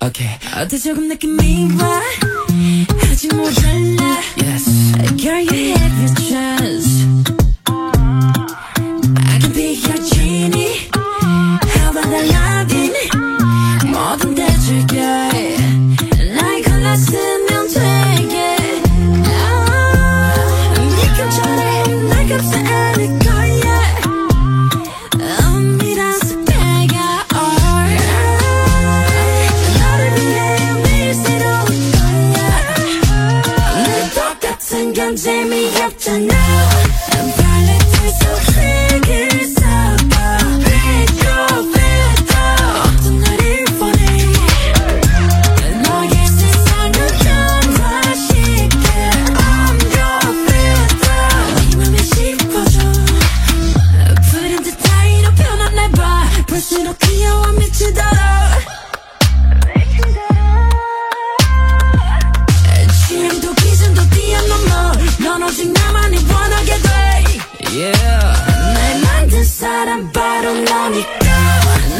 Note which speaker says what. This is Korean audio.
Speaker 1: Okay.
Speaker 2: 어때 조금 느낌이 와 아직 모자라
Speaker 1: Yes.
Speaker 2: Girl you have your chance I can be your genie How about the loving 뭐든 대줄게 나의 골랐으면 되게 니꿈처럼 날 값지 않을 거야 미라서 배가 너를 위해 매일 새로운 거야 늘 똑같은 건 재미없잖아 빨리 들썩 색을 섞어 Pick 어떤 날을 원해 너의 세상을 변화시켜 I'm your filter 네 맘에 씹어줘 푸른 듯하이로 편안해봐 볼수록 귀여워 미치도록 취향도 기준도 뛰어넘어 넌 오직 나만이 원하게 돼
Speaker 1: Yeah.
Speaker 2: 날 만든 사람 바로 너니까